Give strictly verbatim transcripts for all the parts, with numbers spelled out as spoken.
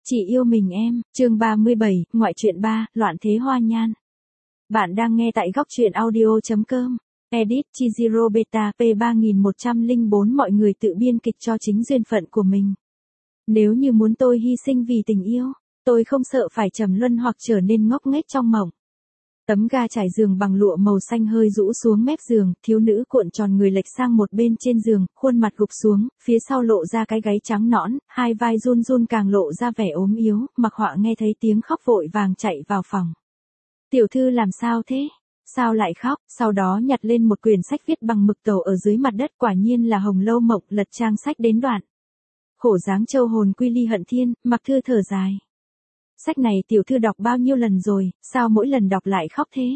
Chỉ yêu mình em, chương ba mươi bảy, ngoại truyện ba, loạn thế hoa nhan. Bạn đang nghe tại góc truyện audio.com. Edit Chiziro Beta P ba nghìn một trăm lẻ bốn. Mọi người tự biên kịch cho chính duyên phận của mình. Nếu như muốn tôi hy sinh vì tình yêu, tôi không sợ phải trầm luân hoặc trở nên ngốc nghếch trong mộng. Tấm ga trải giường bằng lụa màu xanh hơi rũ xuống mép giường, thiếu nữ cuộn tròn người lệch sang một bên trên giường, khuôn mặt gục xuống, phía sau lộ ra cái gáy trắng nõn, hai vai run run càng lộ ra vẻ ốm yếu. Mặc Họa nghe thấy tiếng khóc vội vàng chạy vào phòng. Tiểu thư làm sao thế? Sao lại khóc? Sau đó nhặt lên một quyển sách viết bằng mực tàu ở dưới mặt đất, quả nhiên là Hồng Lâu Mộng. Lật trang sách đến đoạn khổ dáng châu hồn quy ly hận thiên, Mặc Thư thở dài. Sách này tiểu thư đọc bao nhiêu lần rồi, sao mỗi lần đọc lại khóc thế?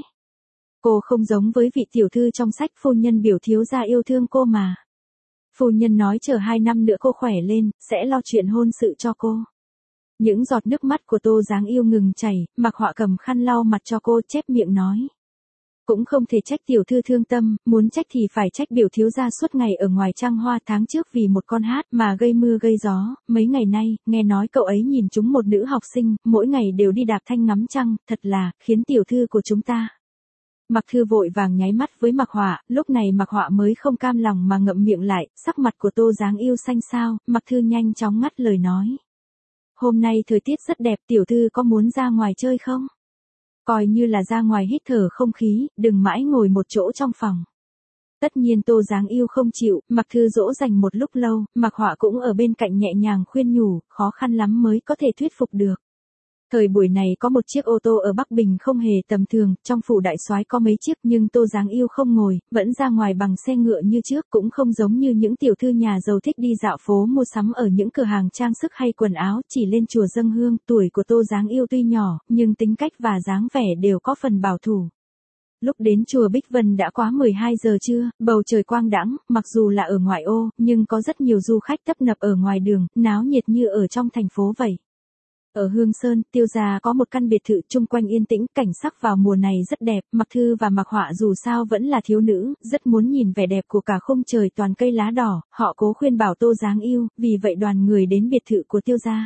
Cô không giống với vị tiểu thư trong sách, phu nhân biểu thiếu gia yêu thương cô mà. Phu nhân nói chờ hai năm nữa cô khỏe lên, sẽ lo chuyện hôn sự cho cô. Những giọt nước mắt của Tô Giáng Yêu ngừng chảy, Mặc Họa cầm khăn lau mặt cho cô, chép miệng nói. Cũng không thể trách tiểu thư thương tâm, muốn trách thì phải trách biểu thiếu gia suốt ngày ở ngoài trăng hoa, tháng trước vì một con hát mà gây mưa gây gió, mấy ngày nay, nghe nói cậu ấy nhìn chúng một nữ học sinh, mỗi ngày đều đi đạp thanh ngắm trăng, thật là, khiến tiểu thư của chúng ta. Mặc Thư vội vàng nháy mắt với Mặc Họa, lúc này Mặc Họa mới không cam lòng mà ngậm miệng lại, sắc mặt của Tô Giáng Yêu xanh xao. Mặc Thư nhanh chóng ngắt lời nói. Hôm nay thời tiết rất đẹp, tiểu thư có muốn ra ngoài chơi không? Coi như là ra ngoài hít thở không khí, đừng mãi ngồi một chỗ trong phòng. Tất nhiên Tô Giáng Yêu không chịu, Mặc Thư dỗ dành một lúc lâu, Mặc Họa cũng ở bên cạnh nhẹ nhàng khuyên nhủ, khó khăn lắm mới có thể thuyết phục được. Thời buổi này có một chiếc ô tô ở Bắc Bình không hề tầm thường, trong phủ đại soái có mấy chiếc, nhưng Tô Giáng Yêu không ngồi, vẫn ra ngoài bằng xe ngựa như trước, cũng không giống như những tiểu thư nhà giàu thích đi dạo phố mua sắm ở những cửa hàng trang sức hay quần áo, chỉ lên chùa dâng hương. Tuổi của Tô Giáng Yêu tuy nhỏ, nhưng tính cách và dáng vẻ đều có phần bảo thủ. Lúc đến chùa Bích Vân đã quá mười hai giờ trưa, bầu trời quang đãng, mặc dù là ở ngoại ô, nhưng có rất nhiều du khách tấp nập ở ngoài đường, náo nhiệt như ở trong thành phố vậy. Ở Hương Sơn, Tiêu gia có một căn biệt thự chung quanh yên tĩnh, cảnh sắc vào mùa này rất đẹp. Mặc Thư và Mặc Họa dù sao vẫn là thiếu nữ, rất muốn nhìn vẻ đẹp của cả khung trời toàn cây lá đỏ, họ cố khuyên bảo Tô Giáng Yêu, vì vậy đoàn người đến biệt thự của Tiêu gia.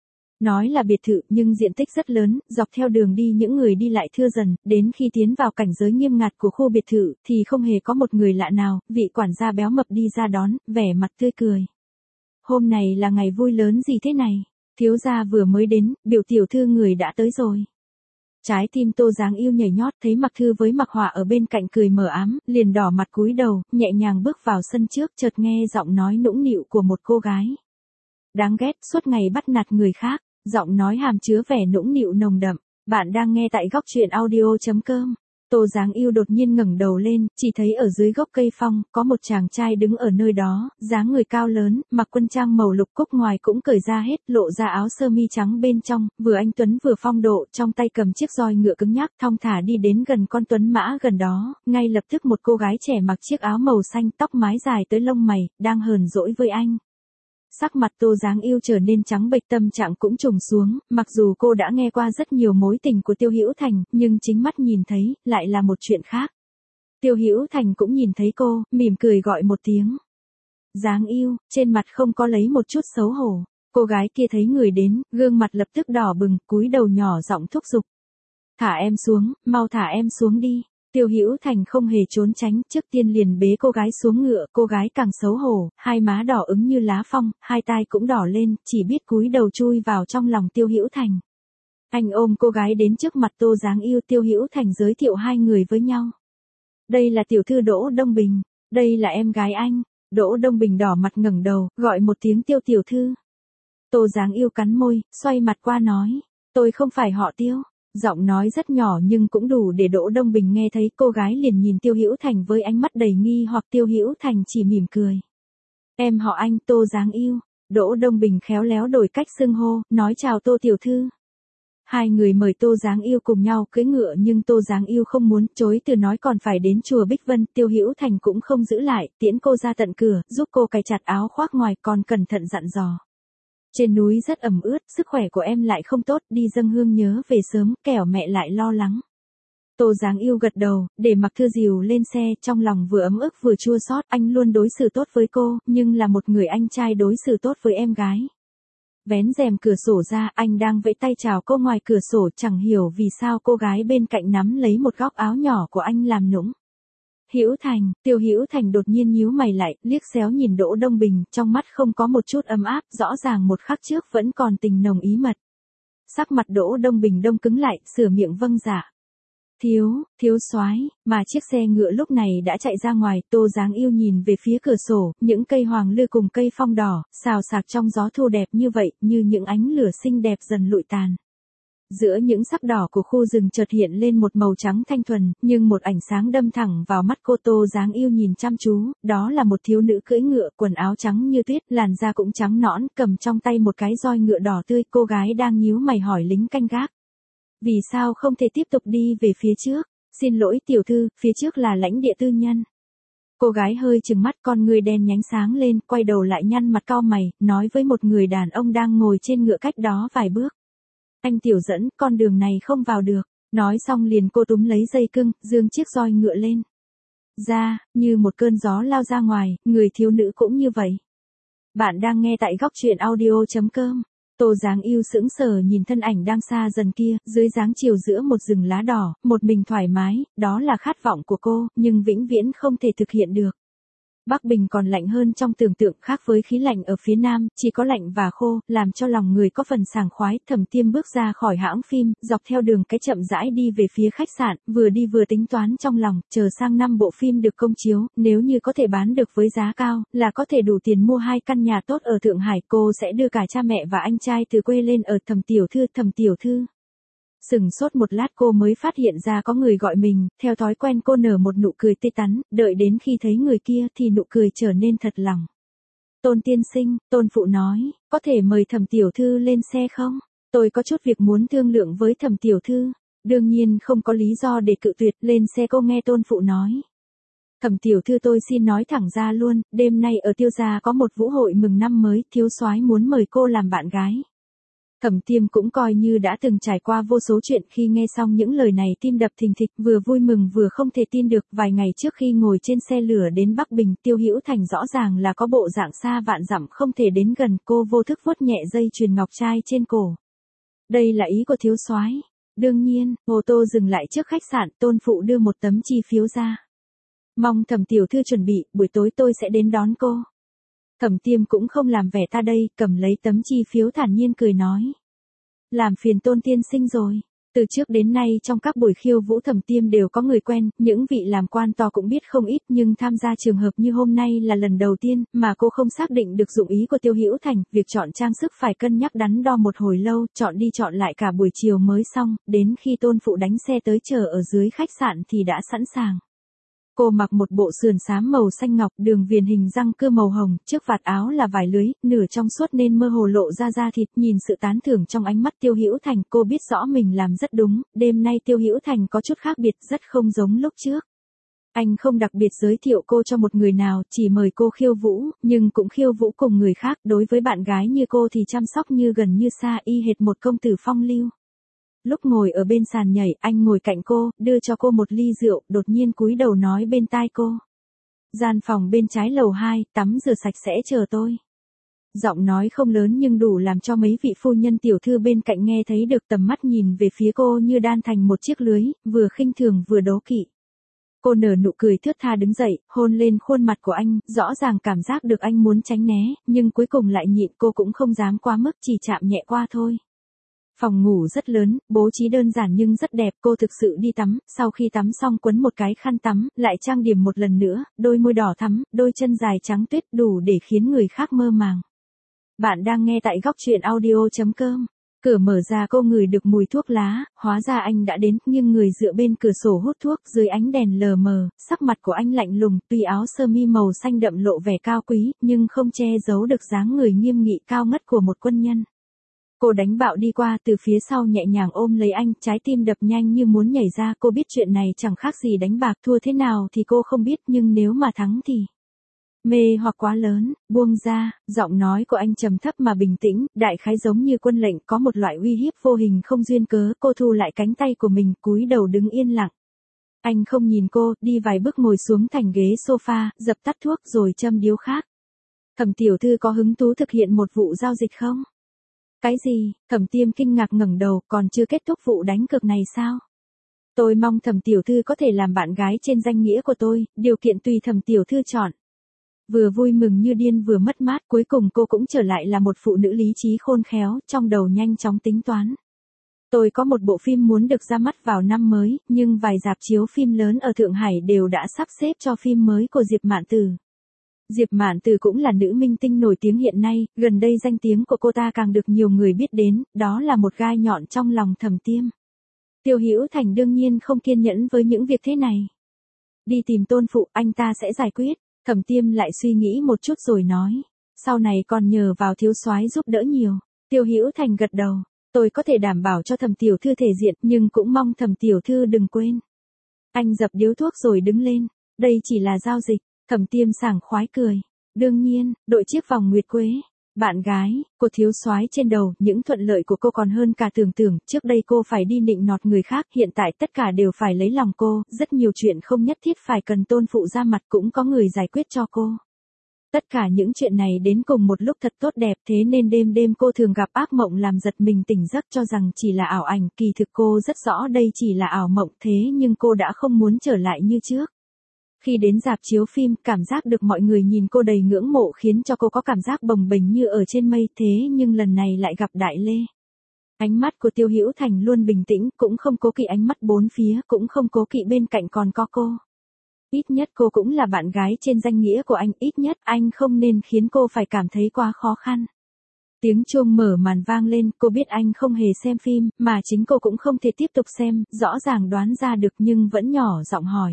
Nói là biệt thự, nhưng diện tích rất lớn, dọc theo đường đi những người đi lại thưa dần, đến khi tiến vào cảnh giới nghiêm ngặt của khu biệt thự, thì không hề có một người lạ nào, vị quản gia béo mập đi ra đón, vẻ mặt tươi cười. Hôm này là ngày vui lớn gì thế này? Thiếu gia vừa mới đến, biểu tiểu thư người đã tới rồi. Trái tim Tô Giáng Yêu nhảy nhót, thấy Mặc Thư với Mặc Họa ở bên cạnh cười mờ ám, liền đỏ mặt cúi đầu, nhẹ nhàng bước vào sân trước, chợt nghe giọng nói nũng nịu của một cô gái. Đáng ghét, suốt ngày bắt nạt người khác, giọng nói hàm chứa vẻ nũng nịu nồng đậm. Bạn đang nghe tại góc truyện audio.com. Tô Giáng Yêu đột nhiên ngẩng đầu lên, chỉ thấy ở dưới gốc cây phong, có một chàng trai đứng ở nơi đó, dáng người cao lớn, mặc quân trang màu lục, cúc ngoài cũng cởi ra hết, lộ ra áo sơ mi trắng bên trong, vừa anh tuấn vừa phong độ, trong tay cầm chiếc roi ngựa cứng nhắc, thong thả đi đến gần con tuấn mã gần đó, ngay lập tức một cô gái trẻ mặc chiếc áo màu xanh, tóc mái dài tới lông mày, đang hờn dỗi với anh. Sắc mặt Tô Giáng Yêu trở nên trắng bệch, tâm trạng cũng trùng xuống, mặc dù cô đã nghe qua rất nhiều mối tình của Tiêu Hữu Thành, nhưng chính mắt nhìn thấy, lại là một chuyện khác. Tiêu Hữu Thành cũng nhìn thấy cô, mỉm cười gọi một tiếng. Giáng Yêu, trên mặt không có lấy một chút xấu hổ. Cô gái kia thấy người đến, gương mặt lập tức đỏ bừng, cúi đầu nhỏ giọng thúc giục. Thả em xuống, mau thả em xuống đi. Tiêu Hữu Thành không hề trốn tránh, trước tiên liền bế cô gái xuống ngựa, cô gái càng xấu hổ, hai má đỏ ứng như lá phong, hai tai cũng đỏ lên, chỉ biết cúi đầu chui vào trong lòng Tiêu Hữu Thành. Anh ôm cô gái đến trước mặt Tô Giáng Yêu, Tiêu Hữu Thành giới thiệu hai người với nhau. Đây là tiểu thư Đỗ Đông Bình, đây là em gái anh. Đỗ Đông Bình đỏ mặt ngẩng đầu, gọi một tiếng Tiêu tiểu thư. Tô Giáng Yêu cắn môi, xoay mặt qua nói, tôi không phải họ Tiêu. Giọng nói rất nhỏ nhưng cũng đủ để Đỗ Đông Bình nghe thấy, cô gái liền nhìn Tiêu Hữu Thành với ánh mắt đầy nghi hoặc. Tiêu Hữu Thành chỉ mỉm cười. Em họ anh, Tô Giáng Yêu. Đỗ Đông Bình khéo léo đổi cách xưng hô, nói chào Tô tiểu thư. Hai người mời Tô Giáng Yêu cùng nhau cưỡi ngựa, nhưng Tô Giáng Yêu không muốn, chối từ nói còn phải đến chùa Bích Vân. Tiêu Hữu Thành cũng không giữ lại, tiễn cô ra tận cửa, giúp cô cài chặt áo khoác ngoài, còn cẩn thận dặn dò. Trên núi rất ẩm ướt, sức khỏe của em lại không tốt, đi dâng hương nhớ về sớm, kẻo mẹ lại lo lắng. Tô Giáng Yêu gật đầu, để Mặc Thư dìu lên xe, trong lòng vừa ấm ức vừa chua xót, anh luôn đối xử tốt với cô, nhưng là một người anh trai đối xử tốt với em gái. Vén rèm cửa sổ ra, anh đang vẫy tay chào cô ngoài cửa sổ, chẳng hiểu vì sao cô gái bên cạnh nắm lấy một góc áo nhỏ của anh làm nũng. Hữu Thành, Tiêu Hữu Thành đột nhiên nhíu mày lại, liếc xéo nhìn Đỗ Đông Bình, trong mắt không có một chút ấm áp, rõ ràng một khắc trước vẫn còn tình nồng ý mật. Sắc mặt Đỗ Đông Bình đông cứng lại, sửa miệng vâng dạ. Thiếu, thiếu soái, mà chiếc xe ngựa lúc này đã chạy ra ngoài, Tô Giáng Yêu nhìn về phía cửa sổ, những cây hoàng lư cùng cây phong đỏ, xào xạc trong gió thu đẹp như vậy, như những ánh lửa xinh đẹp dần lụi tàn. Giữa những sắc đỏ của khu rừng chợt hiện lên một màu trắng thanh thuần, nhưng một ánh sáng đâm thẳng vào mắt cô. Tô Giáng Yêu nhìn chăm chú, đó là một thiếu nữ cưỡi ngựa, quần áo trắng như tuyết, làn da cũng trắng nõn, cầm trong tay một cái roi ngựa đỏ tươi. Cô gái đang nhíu mày hỏi lính canh gác. Vì sao không thể tiếp tục đi về phía trước? Xin lỗi tiểu thư, phía trước là lãnh địa tư nhân. Cô gái hơi trừng mắt, con người đen nhánh sáng lên, quay đầu lại nhăn mặt cau mày, nói với một người đàn ông đang ngồi trên ngựa cách đó vài bước. Anh tiểu dẫn, con đường này không vào được. Nói xong liền cô túm lấy dây cưng, giương chiếc roi ngựa lên. Ra, như một cơn gió lao ra ngoài, người thiếu nữ cũng như vậy. Bạn đang nghe tại góc truyện audio chấm com. Tô Giáng Yêu sững sờ nhìn thân ảnh đang xa dần kia, dưới dáng chiều giữa một rừng lá đỏ, một mình thoải mái, đó là khát vọng của cô, nhưng vĩnh viễn không thể thực hiện được. Bắc Bình còn lạnh hơn trong tưởng tượng, khác với khí lạnh ở phía Nam, chỉ có lạnh và khô, làm cho lòng người có phần sảng khoái. Thẩm Tiêm bước ra khỏi hãng phim, dọc theo đường cái chậm rãi đi về phía khách sạn, vừa đi vừa tính toán trong lòng, chờ sang năm bộ phim được công chiếu, nếu như có thể bán được với giá cao, là có thể đủ tiền mua hai căn nhà tốt ở Thượng Hải, cô sẽ đưa cả cha mẹ và anh trai từ quê lên ở. Thẩm tiểu thư, Thẩm tiểu thư. Sừng sốt một lát cô mới phát hiện ra có người gọi mình, theo thói quen cô nở một nụ cười tươi tắn, đợi đến khi thấy người kia thì nụ cười trở nên thật lòng. Tôn tiên sinh, Tôn phụ nói, có thể mời Thẩm tiểu thư lên xe không? Tôi có chút việc muốn thương lượng với Thẩm tiểu thư. Đương nhiên không có lý do để cự tuyệt, lên xe. Cô nghe Tôn phụ nói. Thẩm tiểu thư, tôi xin nói thẳng ra luôn, đêm nay ở Tiêu gia có một vũ hội mừng năm mới, thiếu soái muốn mời cô làm bạn gái. Thẩm Tiêm cũng coi như đã từng trải qua vô số chuyện, khi nghe xong những lời này tim đập thình thịch, vừa vui mừng vừa không thể tin được. Vài ngày trước khi ngồi trên xe lửa đến Bắc Bình, Tiêu Hữu Thành rõ ràng là có bộ dạng xa vạn dặm không thể đến gần. Cô vô thức vuốt nhẹ dây chuyền ngọc trai trên cổ. Đây là ý của thiếu soái. Đương nhiên, ô tô dừng lại trước khách sạn, Tôn phụ đưa một tấm chi phiếu ra. Mong Thẩm tiểu thư chuẩn bị, buổi tối tôi sẽ đến đón cô. Thẩm Tiêm cũng không làm vẻ ta đây, cầm lấy tấm chi phiếu thản nhiên cười nói. Làm phiền Tôn tiên sinh rồi. Từ trước đến nay trong các buổi khiêu vũ Thẩm Tiêm đều có người quen, những vị làm quan to cũng biết không ít, nhưng tham gia trường hợp như hôm nay là lần đầu tiên, mà cô không xác định được dụng ý của Tiêu Hữu Thành, việc chọn trang sức phải cân nhắc đắn đo một hồi lâu, chọn đi chọn lại cả buổi chiều mới xong, đến khi Tôn phụ đánh xe tới chờ ở dưới khách sạn thì đã sẵn sàng. Cô mặc một bộ sườn xám màu xanh ngọc, đường viền hình răng cưa màu hồng, trước vạt áo là vải lưới, nửa trong suốt nên mơ hồ lộ ra da thịt. Nhìn sự tán thưởng trong ánh mắt Tiêu Hữu Thành, cô biết rõ mình làm rất đúng, đêm nay Tiêu Hữu Thành có chút khác biệt, rất không giống lúc trước. Anh không đặc biệt giới thiệu cô cho một người nào, chỉ mời cô khiêu vũ, nhưng cũng khiêu vũ cùng người khác. Đối với bạn gái như cô thì chăm sóc như gần như xa, y hệt một công tử phong lưu. Lúc ngồi ở bên sàn nhảy, anh ngồi cạnh cô, đưa cho cô một ly rượu, đột nhiên cúi đầu nói bên tai cô. Gian phòng bên trái lầu hai, tắm rửa sạch sẽ chờ tôi. Giọng nói không lớn nhưng đủ làm cho mấy vị phu nhân tiểu thư bên cạnh nghe thấy được, tầm mắt nhìn về phía cô như đan thành một chiếc lưới, vừa khinh thường vừa đố kỵ. Cô nở nụ cười thướt tha đứng dậy, hôn lên khuôn mặt của anh, rõ ràng cảm giác được anh muốn tránh né, nhưng cuối cùng lại nhịn. Cô cũng không dám quá mức, chỉ chạm nhẹ qua thôi. Phòng ngủ rất lớn, bố trí đơn giản nhưng rất đẹp. Cô thực sự đi tắm, sau khi tắm xong quấn một cái khăn tắm, lại trang điểm một lần nữa, đôi môi đỏ thắm, đôi chân dài trắng tuyết, đủ để khiến người khác mơ màng. Bạn đang nghe tại góc truyện audio chấm com. Cửa mở ra, cô ngửi được mùi thuốc lá, hóa ra anh đã đến, nhưng người dựa bên cửa sổ hút thuốc, dưới ánh đèn lờ mờ, sắc mặt của anh lạnh lùng, tuy áo sơ mi màu xanh đậm lộ vẻ cao quý, nhưng không che giấu được dáng người nghiêm nghị cao ngất của một quân nhân. Cô đánh bạo đi qua, từ phía sau nhẹ nhàng ôm lấy anh, trái tim đập nhanh như muốn nhảy ra. Cô biết chuyện này chẳng khác gì đánh bạc, thua thế nào thì cô không biết, nhưng nếu mà thắng thì... Mê hoặc quá lớn, buông ra. Giọng nói của anh trầm thấp mà bình tĩnh, đại khái giống như quân lệnh, có một loại uy hiếp vô hình không duyên cớ. Cô thu lại cánh tay của mình, cúi đầu đứng yên lặng. Anh không nhìn cô, đi vài bước ngồi xuống thành ghế sofa, dập tắt thuốc rồi châm điếu khác. Thẩm tiểu thư có hứng thú thực hiện một vụ giao dịch không? Cái gì? Thẩm Tiêm kinh ngạc ngẩng đầu, còn chưa kết thúc vụ đánh cược này sao? Tôi mong Thẩm tiểu thư có thể làm bạn gái trên danh nghĩa của tôi, điều kiện tùy Thẩm tiểu thư chọn. Vừa vui mừng như điên vừa mất mát, cuối cùng cô cũng trở lại là một phụ nữ lý trí khôn khéo, trong đầu nhanh chóng tính toán. Tôi có một bộ phim muốn được ra mắt vào năm mới, nhưng vài rạp chiếu phim lớn ở Thượng Hải đều đã sắp xếp cho phim mới của Diệp Mạn Tử. Diệp Mạn Tử cũng là nữ minh tinh nổi tiếng hiện nay, gần đây danh tiếng của cô ta càng được nhiều người biết đến, đó là một gai nhọn trong lòng Thẩm Tiêm. Tiêu Hữu Thành đương nhiên không kiên nhẫn với những việc thế này. Đi tìm Tôn phụ, anh ta sẽ giải quyết. Thẩm Tiêm lại suy nghĩ một chút rồi nói, sau này còn nhờ vào thiếu soái giúp đỡ nhiều. Tiêu Hữu Thành gật đầu, tôi có thể đảm bảo cho Thẩm tiểu thư thể diện, nhưng cũng mong Thẩm tiểu thư đừng quên. Anh dập điếu thuốc rồi đứng lên, đây chỉ là giao dịch. Thẩm Tiêm sảng khoái cười, đương nhiên, đội chiếc vòng nguyệt quế. Bạn gái, cô thiếu soái trên đầu, những thuận lợi của cô còn hơn cả tưởng tượng, trước đây cô phải đi nịnh nọt người khác, hiện tại tất cả đều phải lấy lòng cô, rất nhiều chuyện không nhất thiết phải cần Tôn phụ ra mặt cũng có người giải quyết cho cô. Tất cả những chuyện này đến cùng một lúc thật tốt đẹp, thế nên đêm đêm cô thường gặp ác mộng làm giật mình tỉnh giấc cho rằng chỉ là ảo ảnh, kỳ thực cô rất rõ đây chỉ là ảo mộng, thế nhưng cô đã không muốn trở lại như trước. Khi đến rạp chiếu phim, cảm giác được mọi người nhìn cô đầy ngưỡng mộ khiến cho cô có cảm giác bồng bềnh như ở trên mây, thế nhưng lần này lại gặp Đại Lê. Ánh mắt của Tiêu Hữu Thành luôn bình tĩnh, cũng không cố kỵ ánh mắt bốn phía, cũng không cố kỵ bên cạnh còn có cô. Ít nhất cô cũng là bạn gái trên danh nghĩa của anh, ít nhất anh không nên khiến cô phải cảm thấy quá khó khăn. Tiếng chuông mở màn vang lên, cô biết anh không hề xem phim, mà chính cô cũng không thể tiếp tục xem, rõ ràng đoán ra được nhưng vẫn nhỏ giọng hỏi.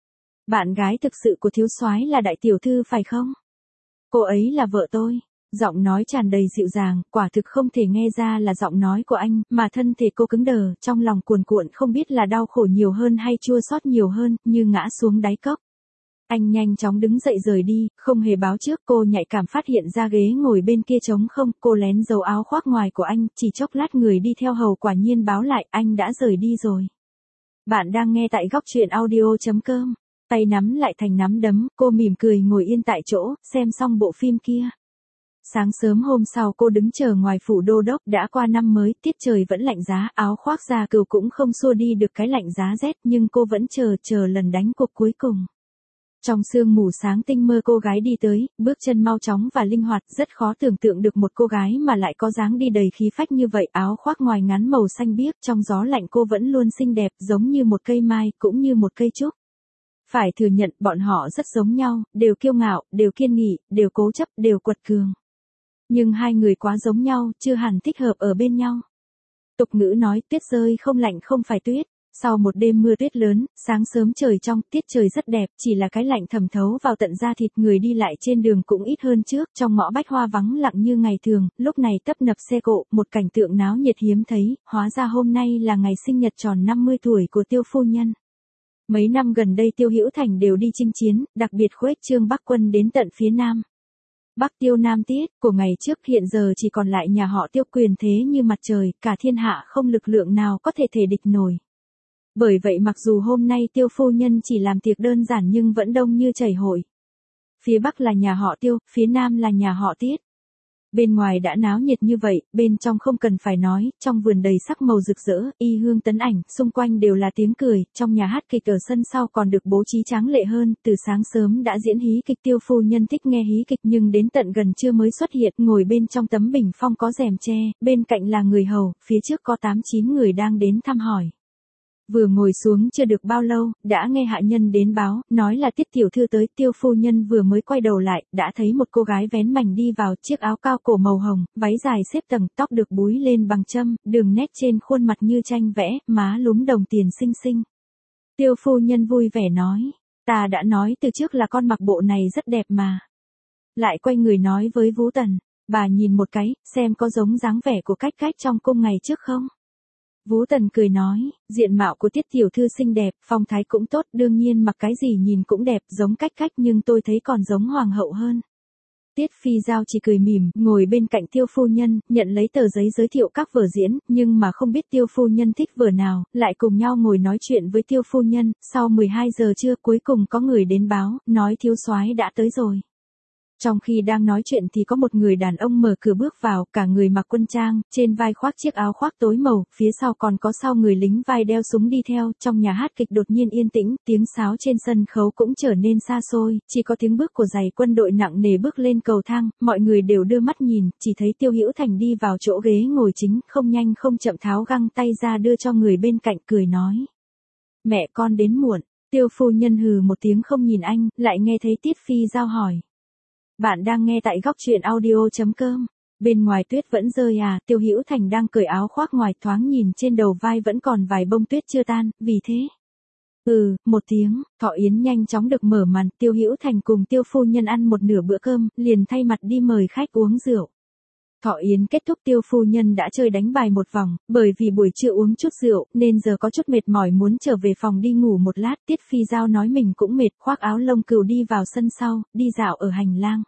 Bạn gái thực sự của thiếu soái là đại tiểu thư phải không? Cô ấy là vợ tôi. Giọng nói tràn đầy dịu dàng, quả thực không thể nghe ra là giọng nói của anh, mà thân thể cô cứng đờ, trong lòng cuồn cuộn không biết là đau khổ nhiều hơn hay chua xót nhiều hơn, như ngã xuống đáy cốc. Anh nhanh chóng đứng dậy rời đi, không hề báo trước, cô nhạy cảm phát hiện ra ghế ngồi bên kia trống không, cô lén giấu áo khoác ngoài của anh, chỉ chốc lát người đi theo hầu quả nhiên báo lại, anh đã rời đi rồi. Bạn đang nghe tại góc truyện audio chấm com. Tay nắm lại thành nắm đấm, cô mỉm cười ngồi yên tại chỗ, xem xong bộ phim kia. Sáng sớm hôm sau cô đứng chờ ngoài phủ đô đốc, đã qua năm mới, tiết trời vẫn lạnh giá, áo khoác da cừu cũng không xua đi được cái lạnh giá rét, nhưng cô vẫn chờ, chờ lần đánh cuộc cuối cùng. Trong sương mù sáng tinh mơ cô gái đi tới, bước chân mau chóng và linh hoạt, rất khó tưởng tượng được một cô gái mà lại có dáng đi đầy khí phách như vậy, áo khoác ngoài ngắn màu xanh biếc, trong gió lạnh cô vẫn luôn xinh đẹp, giống như một cây mai, cũng như một cây trúc. Phải thừa nhận bọn họ rất giống nhau, đều kiêu ngạo, đều kiên nghị, đều cố chấp, đều quật cường. Nhưng hai người quá giống nhau, chưa hẳn thích hợp ở bên nhau. Tục ngữ nói tuyết rơi không lạnh không phải tuyết. Sau một đêm mưa tuyết lớn, sáng sớm trời trong, tiết trời rất đẹp, chỉ là cái lạnh thẩm thấu vào tận da thịt, người đi lại trên đường cũng ít hơn trước, trong ngõ bách hoa vắng lặng như ngày thường, lúc này tấp nập xe cộ, một cảnh tượng náo nhiệt hiếm thấy, hóa ra hôm nay là ngày sinh nhật tròn năm mươi tuổi của Tiêu phu nhân. Mấy năm gần đây Tiêu Hữu Thành đều đi chinh chiến, đặc biệt khuếch trương Bắc quân đến tận phía Nam. Bắc Tiêu Nam Tiết, của ngày trước hiện giờ chỉ còn lại nhà họ Tiêu quyền thế như mặt trời, cả thiên hạ không lực lượng nào có thể thể địch nổi. Bởi vậy mặc dù hôm nay Tiêu phu nhân chỉ làm tiệc đơn giản nhưng vẫn đông như chảy hội. Phía Bắc là nhà họ Tiêu, phía Nam là nhà họ Tiết. Bên ngoài đã náo nhiệt như vậy, bên trong không cần phải nói, trong vườn đầy sắc màu rực rỡ, y hương tấn ảnh, xung quanh đều là tiếng cười, trong nhà hát kịch ở sân sau còn được bố trí tráng lệ hơn, từ sáng sớm đã diễn hí kịch. Tiêu phu nhân thích nghe hí kịch nhưng đến tận gần trưa mới xuất hiện, ngồi bên trong tấm bình phong có rèm tre, bên cạnh là người hầu, phía trước có tám chín người đang đến thăm hỏi. Vừa ngồi xuống chưa được bao lâu, đã nghe hạ nhân đến báo, nói là Tiết tiểu thư tới. Tiêu phu nhân vừa mới quay đầu lại, đã thấy một cô gái vén mảnh đi vào, chiếc áo cao cổ màu hồng, váy dài xếp tầng, tóc được búi lên bằng châm, đường nét trên khuôn mặt như tranh vẽ, má lúm đồng tiền xinh xinh. Tiêu phu nhân vui vẻ nói, ta đã nói từ trước là con mặc bộ này rất đẹp mà. Lại quay người nói với Vũ Tần, bà nhìn một cái, xem có giống dáng vẻ của Cách Cách trong cung ngày trước không? Vũ Tần cười nói, diện mạo của Tiết tiểu thư xinh đẹp, phong thái cũng tốt, đương nhiên mặc cái gì nhìn cũng đẹp, giống Cách Cách nhưng tôi thấy còn giống hoàng hậu hơn. Tiết Phi Giao chỉ cười mỉm, ngồi bên cạnh Tiêu phu nhân, nhận lấy tờ giấy giới thiệu các vở diễn, nhưng mà không biết Tiêu phu nhân thích vở nào, lại cùng nhau ngồi nói chuyện với Tiêu phu nhân. Sau mười hai giờ trưa cuối cùng có người đến báo, nói thiếu soái đã tới rồi. Trong khi đang nói chuyện thì có một người đàn ông mở cửa bước vào, cả người mặc quân trang, trên vai khoác chiếc áo khoác tối màu, phía sau còn có sau người lính vai đeo súng đi theo. Trong nhà hát kịch đột nhiên yên tĩnh, tiếng sáo trên sân khấu cũng trở nên xa xôi, chỉ có tiếng bước của giày quân đội nặng nề bước lên cầu thang, mọi người đều đưa mắt nhìn, chỉ thấy Tiêu Hữu Thành đi vào chỗ ghế ngồi chính, không nhanh không chậm tháo găng tay ra đưa cho người bên cạnh, cười nói: "Mẹ con đến muộn." Tiêu phu nhân hừ một tiếng không nhìn anh, lại nghe thấy Tiết Phi Giao hỏi: "Bạn đang nghe tại góc truyện audio chấm com. Bên ngoài tuyết vẫn rơi à?" Tiêu Hữu Thành đang cởi áo khoác ngoài, thoáng nhìn trên đầu vai vẫn còn vài bông tuyết chưa tan, vì thế. Ừ, một tiếng, Thọ Yến nhanh chóng được mở màn, Tiêu Hữu Thành cùng Tiêu phu nhân ăn một nửa bữa cơm, liền thay mặt đi mời khách uống rượu. Thọ Yến kết thúc, Tiêu phu nhân đã chơi đánh bài một vòng, bởi vì buổi trưa uống chút rượu, nên giờ có chút mệt mỏi muốn trở về phòng đi ngủ một lát. Tiết Phi Giao nói mình cũng mệt, khoác áo lông cừu đi vào sân sau, đi dạo ở hành lang.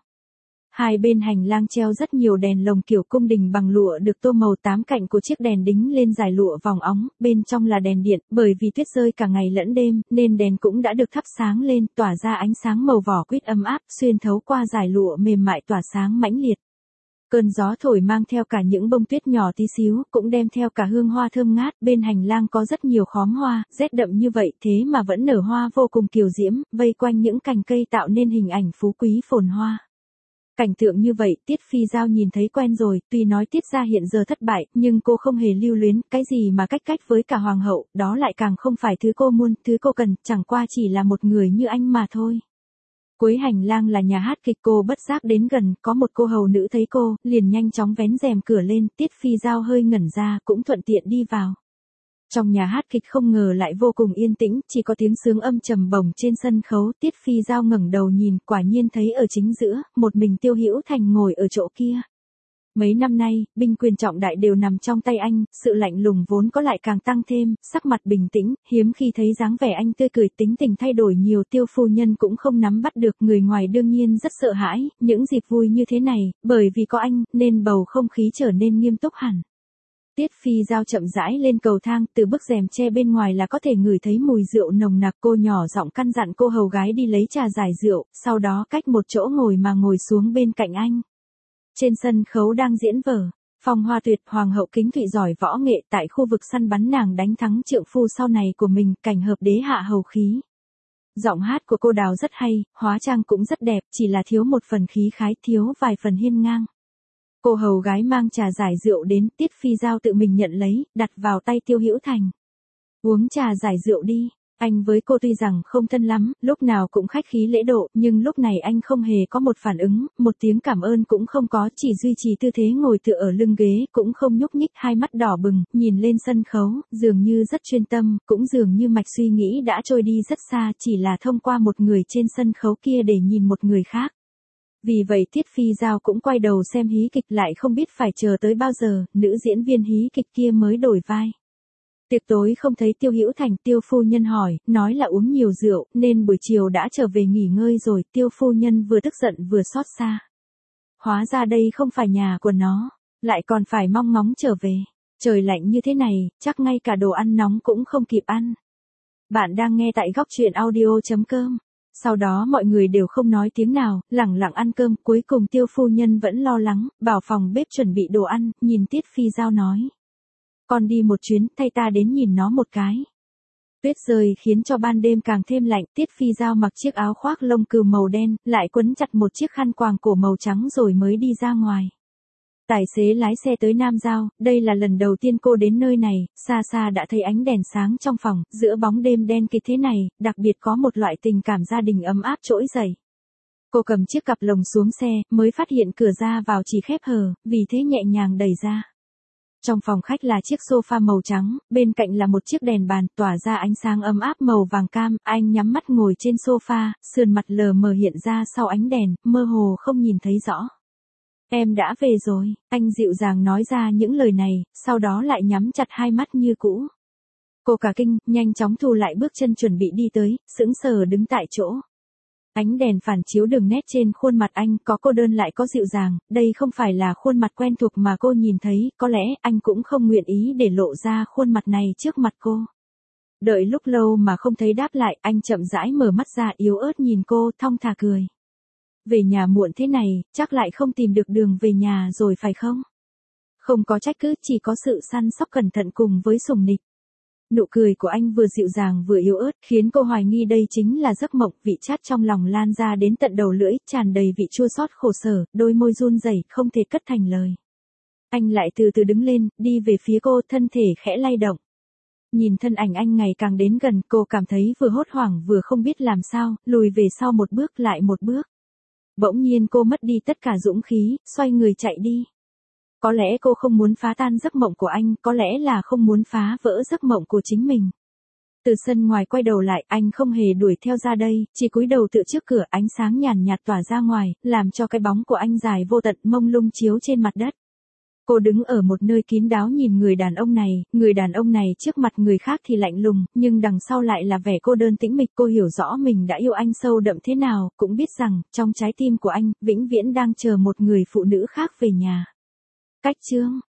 Hai bên hành lang treo rất nhiều đèn lồng kiểu cung đình bằng lụa được tô màu, tám cạnh của chiếc đèn đính lên dải lụa vòng óng, bên trong là đèn điện, bởi vì tuyết rơi cả ngày lẫn đêm, nên đèn cũng đã được thắp sáng lên, tỏa ra ánh sáng màu vỏ quýt ấm áp, xuyên thấu qua dải lụa mềm mại tỏa sáng mãnh liệt. Cơn gió thổi mang theo cả những bông tuyết nhỏ tí xíu, cũng đem theo cả hương hoa thơm ngát. Bên hành lang có rất nhiều khóm hoa, rét đậm như vậy thế mà vẫn nở hoa vô cùng kiều diễm, vây quanh những cành cây tạo nên hình ảnh phú quý phồn hoa. Cảnh tượng như vậy, Tiết Phi Giao nhìn thấy quen rồi, tuy nói Tiết gia hiện giờ thất bại, nhưng cô không hề lưu luyến, cái gì mà cách cách với cả hoàng hậu, đó lại càng không phải thứ cô muốn, thứ cô cần, chẳng qua chỉ là một người như anh mà thôi. Cuối hành lang là nhà hát kịch, cô bất giác đến gần, có một cô hầu nữ thấy cô, liền nhanh chóng vén rèm cửa lên, Tiết Phi Giao hơi ngẩn ra, cũng thuận tiện đi vào. Trong nhà hát kịch không ngờ lại vô cùng yên tĩnh, chỉ có tiếng sướng âm trầm bổng trên sân khấu. Tiết Phi Giao ngẩng đầu nhìn, quả nhiên thấy ở chính giữa, một mình Tiêu Hữu Thành ngồi ở chỗ kia. Mấy năm nay, binh quyền trọng đại đều nằm trong tay anh, sự lạnh lùng vốn có lại càng tăng thêm, sắc mặt bình tĩnh, hiếm khi thấy dáng vẻ anh tươi cười, tính tình thay đổi nhiều. Tiêu phu nhân cũng không nắm bắt được, người ngoài đương nhiên rất sợ hãi, những dịp vui như thế này, bởi vì có anh, nên bầu không khí trở nên nghiêm túc hẳn. Tiết Phi Giao chậm rãi lên cầu thang, từ bức rèm che bên ngoài là có thể ngửi thấy mùi rượu nồng nặc. Cô nhỏ giọng căn dặn cô hầu gái đi lấy trà giải rượu, sau đó cách một chỗ ngồi mà ngồi xuống bên cạnh anh. Trên sân khấu đang diễn vở Phong Hoa Tuyệt, hoàng hậu Kính Thụy giỏi võ nghệ, tại khu vực săn bắn nàng đánh thắng trượng phu sau này của mình, cảnh hợp đế hạ hầu khí. Giọng hát của cô Đào rất hay, hóa trang cũng rất đẹp, chỉ là thiếu một phần khí khái, thiếu vài phần hiên ngang. Cô hầu gái mang trà giải rượu đến, Tiết Phi Giao tự mình nhận lấy, đặt vào tay Tiêu Hữu Thành. Uống trà giải rượu đi. Anh với cô tuy rằng không thân lắm, lúc nào cũng khách khí lễ độ, nhưng lúc này anh không hề có một phản ứng, một tiếng cảm ơn cũng không có, chỉ duy trì tư thế ngồi tựa ở lưng ghế, cũng không nhúc nhích, hai mắt đỏ bừng, nhìn lên sân khấu, dường như rất chuyên tâm, cũng dường như mạch suy nghĩ đã trôi đi rất xa, chỉ là thông qua một người trên sân khấu kia để nhìn một người khác. Vì vậy Tiết Phi Giao cũng quay đầu xem hí kịch, lại không biết phải chờ tới bao giờ, nữ diễn viên hí kịch kia mới đổi vai. Tiệc tối không thấy Tiêu Hữu Thành, Tiêu phu nhân hỏi, nói là uống nhiều rượu, nên buổi chiều đã trở về nghỉ ngơi rồi. Tiêu phu nhân vừa tức giận vừa xót xa. Hóa ra đây không phải nhà của nó, lại còn phải mong ngóng trở về. Trời lạnh như thế này, chắc ngay cả đồ ăn nóng cũng không kịp ăn. Bạn đang nghe tại góc truyện audio chấm com. Sau đó mọi người đều không nói tiếng nào, lẳng lặng ăn cơm, cuối cùng Tiêu phu nhân vẫn lo lắng, bảo phòng bếp chuẩn bị đồ ăn, nhìn Tiết Phi Giao nói. Con đi một chuyến, thay ta đến nhìn nó một cái. Tuyết rơi khiến cho ban đêm càng thêm lạnh, Tiết Phi Giao mặc chiếc áo khoác lông cừu màu đen, lại quấn chặt một chiếc khăn quàng cổ màu trắng rồi mới đi ra ngoài. Tài xế lái xe tới Nam Giao, đây là lần đầu tiên cô đến nơi này, xa xa đã thấy ánh đèn sáng trong phòng, giữa bóng đêm đen kịt thế này, đặc biệt có một loại tình cảm gia đình ấm áp trỗi dậy. Cô cầm chiếc cặp lồng xuống xe, mới phát hiện cửa ra vào chỉ khép hờ, vì thế nhẹ nhàng đẩy ra. Trong phòng khách là chiếc sofa màu trắng, bên cạnh là một chiếc đèn bàn, tỏa ra ánh sáng ấm áp màu vàng cam, anh nhắm mắt ngồi trên sofa, sườn mặt lờ mờ hiện ra sau ánh đèn, mơ hồ không nhìn thấy rõ. Em đã về rồi, anh dịu dàng nói ra những lời này, sau đó lại nhắm chặt hai mắt như cũ. Cô cả kinh, nhanh chóng thu lại bước chân chuẩn bị đi tới, sững sờ đứng tại chỗ. Ánh đèn phản chiếu đường nét trên khuôn mặt anh, có cô đơn lại có dịu dàng, đây không phải là khuôn mặt quen thuộc mà cô nhìn thấy, có lẽ anh cũng không nguyện ý để lộ ra khuôn mặt này trước mặt cô. Đợi lúc lâu mà không thấy đáp lại, anh chậm rãi mở mắt ra, yếu ớt nhìn cô, thong thả cười. Về nhà muộn thế này, chắc lại không tìm được đường về nhà rồi phải không? Không có trách cứ, chỉ có sự săn sóc cẩn thận cùng với sủng nịch. Nụ cười của anh vừa dịu dàng vừa yếu ớt, khiến cô hoài nghi đây chính là giấc mộng, vị chát trong lòng lan ra đến tận đầu lưỡi, tràn đầy vị chua xót khổ sở, đôi môi run rẩy không thể cất thành lời. Anh lại từ từ đứng lên, đi về phía cô, thân thể khẽ lay động. Nhìn thân ảnh anh ngày càng đến gần, cô cảm thấy vừa hốt hoảng vừa không biết làm sao, lùi về sau một bước lại một bước. Bỗng nhiên cô mất đi tất cả dũng khí, xoay người chạy đi. Có lẽ cô không muốn phá tan giấc mộng của anh, có lẽ là không muốn phá vỡ giấc mộng của chính mình. Từ sân ngoài quay đầu lại, anh không hề đuổi theo ra đây, chỉ cúi đầu tựa trước cửa, ánh sáng nhàn nhạt tỏa ra ngoài, làm cho cái bóng của anh dài vô tận mông lung chiếu trên mặt đất. Cô đứng ở một nơi kín đáo nhìn người đàn ông này, người đàn ông này trước mặt người khác thì lạnh lùng, nhưng đằng sau lại là vẻ cô đơn tĩnh mịch. Cô hiểu rõ mình đã yêu anh sâu đậm thế nào, cũng biết rằng, trong trái tim của anh, vĩnh viễn đang chờ một người phụ nữ khác về nhà. Cách chương